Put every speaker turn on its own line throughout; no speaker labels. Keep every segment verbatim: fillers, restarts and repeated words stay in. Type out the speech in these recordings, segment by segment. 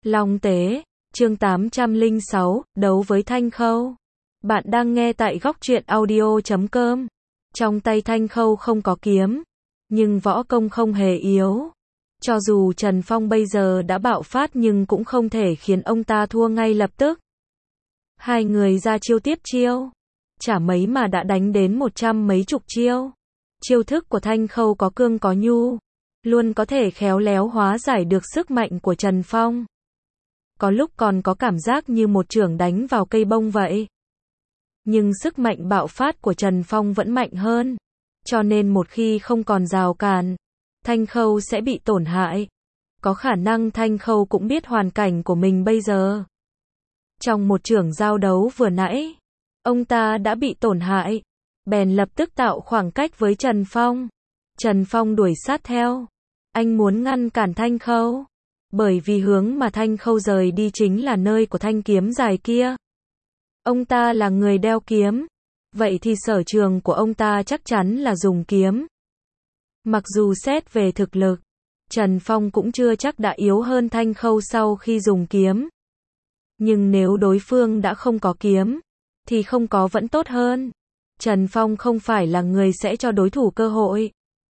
Long Tế, chương tám trăm lẻ sáu, đấu với Thanh Khâu. Bạn đang nghe tại góc truyện audio chấm com. Trong tay Thanh Khâu không có kiếm, nhưng võ công không hề yếu. Cho dù Trần Phong bây giờ đã bạo phát nhưng cũng không thể khiến ông ta thua ngay lập tức. Hai người ra chiêu tiếp chiêu, chả mấy mà đã đánh đến một trăm mấy chục chiêu. Chiêu thức của Thanh Khâu có cương có nhu, luôn có thể khéo léo hóa giải được sức mạnh của Trần Phong. Có lúc còn có cảm giác như một chưởng đánh vào cây bông vậy. Nhưng sức mạnh bạo phát của Trần Phong vẫn mạnh hơn, cho nên một khi không còn rào cản, Thanh Khâu sẽ bị tổn hại. Có khả năng Thanh Khâu cũng biết hoàn cảnh của mình bây giờ. Trong một chưởng giao đấu vừa nãy, ông ta đã bị tổn hại, bèn lập tức tạo khoảng cách với Trần Phong. Trần Phong đuổi sát theo. Anh muốn ngăn cản Thanh Khâu, bởi vì hướng mà Thanh Khâu rời đi chính là nơi của thanh kiếm dài kia. Ông ta là người đeo kiếm, vậy thì sở trường của ông ta chắc chắn là dùng kiếm. Mặc dù xét về thực lực, Trần Phong cũng chưa chắc đã yếu hơn Thanh Khâu sau khi dùng kiếm. Nhưng nếu đối phương đã không có kiếm, thì không có vẫn tốt hơn. Trần Phong không phải là người sẽ cho đối thủ cơ hội.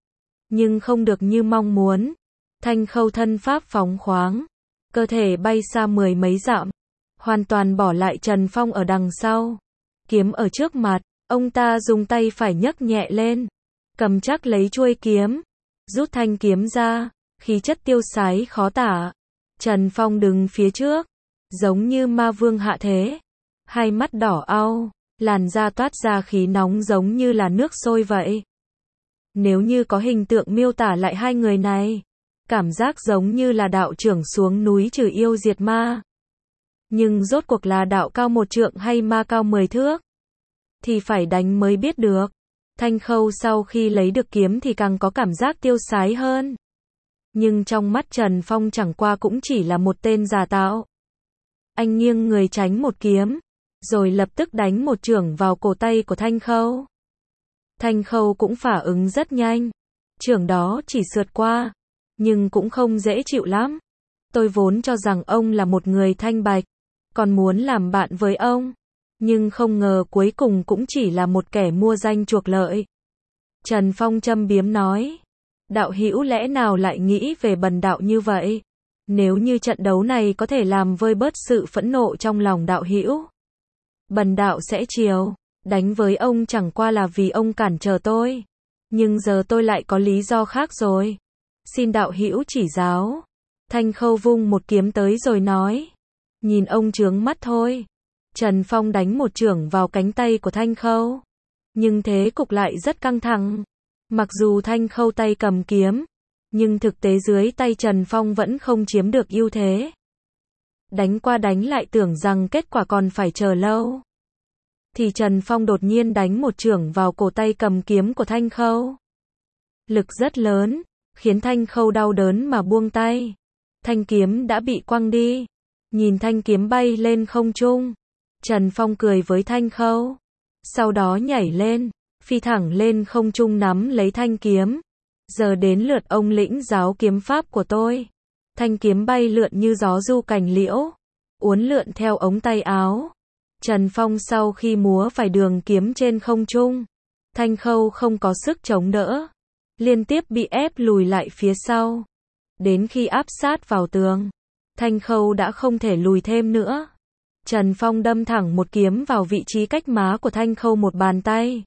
Nhưng không được như mong muốn. Thanh Khâu thân pháp phóng khoáng, cơ thể bay xa mười mấy dặm, hoàn toàn bỏ lại Trần Phong ở đằng sau. Kiếm ở trước mặt, ông ta dùng tay phải nhấc nhẹ lên, cầm chắc lấy chuôi kiếm, rút thanh kiếm ra, khí chất tiêu sái khó tả. Trần Phong đứng phía trước, giống như ma vương hạ thế, hai mắt đỏ au, làn da toát ra khí nóng giống như là nước sôi vậy. Nếu như có hình tượng miêu tả lại hai người này, cảm giác giống như là đạo trưởng xuống núi trừ yêu diệt ma. Nhưng rốt cuộc là đạo cao một trượng hay ma cao mười thước, thì phải đánh mới biết được. Thanh Khâu sau khi lấy được kiếm thì càng có cảm giác tiêu sái hơn. Nhưng trong mắt Trần Phong chẳng qua cũng chỉ là một tên giả tạo. Anh nghiêng người tránh một kiếm, rồi lập tức đánh một chưởng vào cổ tay của Thanh Khâu. Thanh Khâu cũng phản ứng rất nhanh. Chưởng đó chỉ sượt qua, nhưng cũng không dễ chịu lắm. Tôi vốn cho rằng ông là một người thanh bạch, còn muốn làm bạn với ông, nhưng không ngờ cuối cùng cũng chỉ là một kẻ mua danh chuộc lợi. Trần Phong châm biếm nói, đạo hữu lẽ nào lại nghĩ về bần đạo như vậy? Nếu như trận đấu này có thể làm vơi bớt sự phẫn nộ trong lòng đạo hữu, bần đạo sẽ chiều. Đánh với ông chẳng qua là vì ông cản trở tôi, nhưng giờ tôi lại có lý do khác rồi. Xin đạo hữu chỉ giáo. Thanh Khâu vung một kiếm tới rồi nói, nhìn ông chướng mắt thôi. Trần Phong đánh một chưởng vào cánh tay của Thanh Khâu, nhưng thế cục lại rất căng thẳng. Mặc dù Thanh Khâu tay cầm kiếm, nhưng thực tế dưới tay Trần Phong vẫn không chiếm được ưu thế. Đánh qua đánh lại tưởng rằng kết quả còn phải chờ lâu, thì Trần Phong đột nhiên đánh một chưởng vào cổ tay cầm kiếm của Thanh Khâu. Lực rất lớn, khiến Thanh Khâu đau đớn mà buông tay. Thanh kiếm đã bị quăng đi. Nhìn thanh kiếm bay lên không trung, Trần Phong cười với Thanh Khâu, sau đó nhảy lên, phi thẳng lên không trung nắm lấy thanh kiếm. Giờ đến lượt ông lĩnh giáo kiếm pháp của tôi. Thanh kiếm bay lượn như gió du cành liễu, uốn lượn theo ống tay áo. Trần Phong sau khi múa vài đường kiếm trên không trung, Thanh Khâu không có sức chống đỡ, liên tiếp bị ép lùi lại phía sau. Đến khi áp sát vào tường, Thanh Khâu đã không thể lùi thêm nữa. Trần Phong đâm thẳng một kiếm vào vị trí cách má của Thanh Khâu một bàn tay.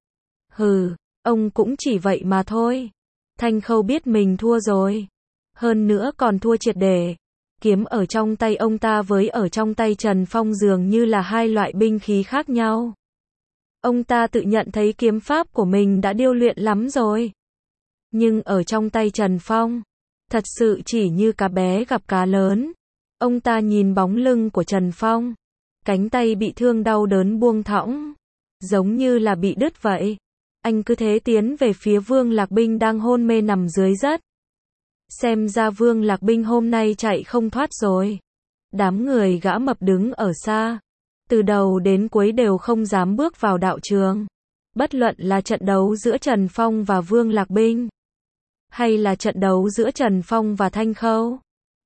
Hừ, ông cũng chỉ vậy mà thôi. Thanh Khâu biết mình thua rồi, hơn nữa còn thua triệt để. Kiếm ở trong tay ông ta với ở trong tay Trần Phong dường như là hai loại binh khí khác nhau. Ông ta tự nhận thấy kiếm pháp của mình đã điêu luyện lắm rồi, nhưng ở trong tay Trần Phong, thật sự chỉ như cá bé gặp cá lớn. Ông ta nhìn bóng lưng của Trần Phong, cánh tay bị thương đau đớn buông thõng, giống như là bị đứt vậy. Anh cứ thế tiến về phía Vương Lạc Binh đang hôn mê nằm dưới đất. Xem ra Vương Lạc Binh hôm nay chạy không thoát rồi. Đám người gã mập đứng ở xa, từ đầu đến cuối đều không dám bước vào đạo trường. Bất luận là trận đấu giữa Trần Phong và Vương Lạc Binh, hay là trận đấu giữa Trần Phong và Thanh Khâu,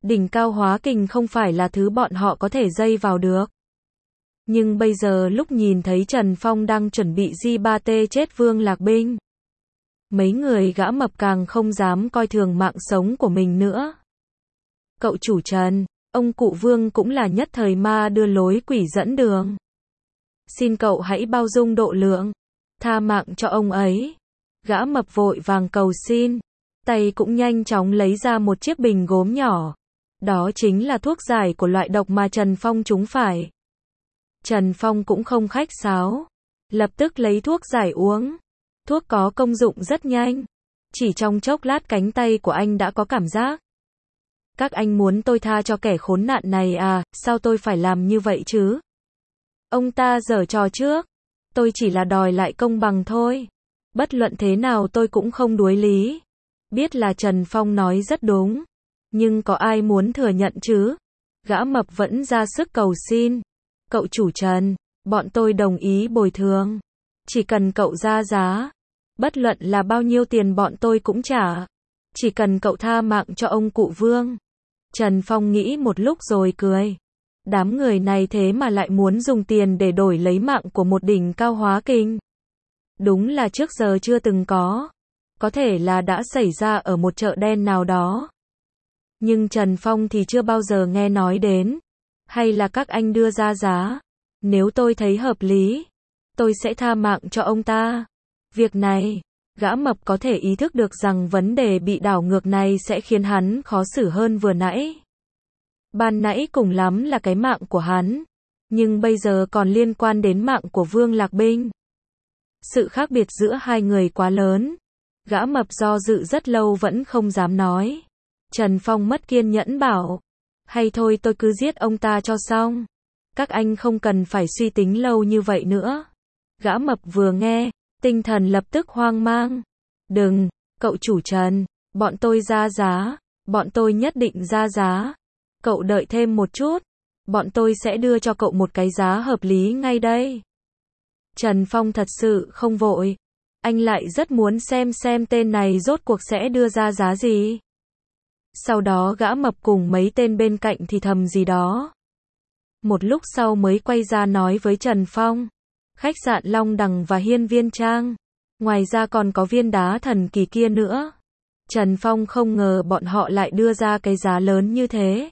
Đỉnh cao hóa kình không phải là thứ bọn họ có thể dây vào được. Nhưng bây giờ lúc nhìn thấy Trần Phong đang chuẩn bị gi ba tê chết Vương Lạc Binh, mấy người gã mập càng không dám coi thường mạng sống của mình nữa. Cậu chủ Trần, ông cụ Vương cũng là nhất thời ma đưa lối quỷ dẫn đường. Xin cậu hãy bao dung độ lượng, tha mạng cho ông ấy. Gã mập vội vàng cầu xin, tay cũng nhanh chóng lấy ra một chiếc bình gốm nhỏ. Đó chính là thuốc giải của loại độc mà Trần Phong trúng phải. Trần Phong cũng không khách sáo, lập tức lấy thuốc giải uống. Thuốc có công dụng rất nhanh, chỉ trong chốc lát cánh tay của anh đã có cảm giác. Các anh muốn tôi tha cho kẻ khốn nạn này à, sao tôi phải làm như vậy chứ? Ông ta giở trò trước, tôi chỉ là đòi lại công bằng thôi. Bất luận thế nào tôi cũng không đuối lý. Biết là Trần Phong nói rất đúng, nhưng có ai muốn thừa nhận chứ? Gã mập vẫn ra sức cầu xin. Cậu chủ Trần, bọn tôi đồng ý bồi thường. Chỉ cần cậu ra giá, bất luận là bao nhiêu tiền bọn tôi cũng trả. Chỉ cần cậu tha mạng cho ông cụ Vương. Trần Phong nghĩ một lúc rồi cười. Đám người này thế mà lại muốn dùng tiền để đổi lấy mạng của một đỉnh cao hóa kình. Đúng là trước giờ chưa từng có. Có thể là đã xảy ra ở một chợ đen nào đó. Nhưng Trần Phong thì chưa bao giờ nghe nói đến. Hay là các anh đưa ra giá. Nếu tôi thấy hợp lý, tôi sẽ tha mạng cho ông ta. Việc này, gã mập có thể ý thức được rằng vấn đề bị đảo ngược này sẽ khiến hắn khó xử hơn vừa nãy. Ban nãy cùng lắm là cái mạng của hắn, nhưng bây giờ còn liên quan đến mạng của Vương Lạc Binh. Sự khác biệt giữa hai người quá lớn. Gã mập do dự rất lâu vẫn không dám nói. Trần Phong mất kiên nhẫn bảo, hay thôi tôi cứ giết ông ta cho xong. Các anh không cần phải suy tính lâu như vậy nữa. Gã mập vừa nghe, tinh thần lập tức hoang mang. Đừng, cậu chủ Trần, bọn tôi ra giá, bọn tôi nhất định ra giá. Cậu đợi thêm một chút, bọn tôi sẽ đưa cho cậu một cái giá hợp lý ngay đây. Trần Phong thật sự không vội. Anh lại rất muốn xem xem tên này rốt cuộc sẽ đưa ra giá gì. Sau đó gã mập cùng mấy tên bên cạnh thì thầm gì đó. Một lúc sau mới quay ra nói với Trần Phong. Khách sạn Long Đằng và Hiên Viên Trang. Ngoài ra còn có viên đá thần kỳ kia nữa. Trần Phong không ngờ bọn họ lại đưa ra cái giá lớn như thế.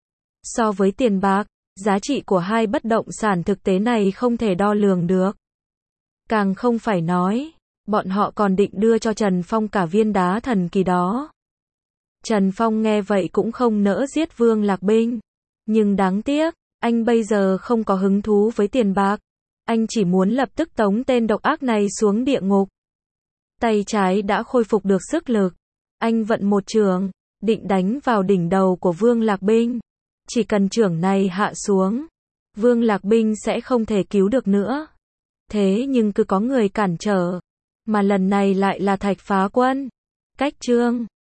So với tiền bạc, giá trị của hai bất động sản thực tế này không thể đo lường được. Càng không phải nói, bọn họ còn định đưa cho Trần Phong cả viên đá thần kỳ đó. Trần Phong nghe vậy cũng không nỡ giết Vương Lạc Binh. Nhưng đáng tiếc, anh bây giờ không có hứng thú với tiền bạc. Anh chỉ muốn lập tức tống tên độc ác này xuống địa ngục. Tay trái đã khôi phục được sức lực. Anh vận một chưởng, định đánh vào đỉnh đầu của Vương Lạc Binh. Chỉ cần chưởng này hạ xuống, Vương Lạc Binh sẽ không thể cứu được nữa. Thế nhưng cứ có người cản trở. Mà lần này lại là Thạch Phá Quân. Cách chương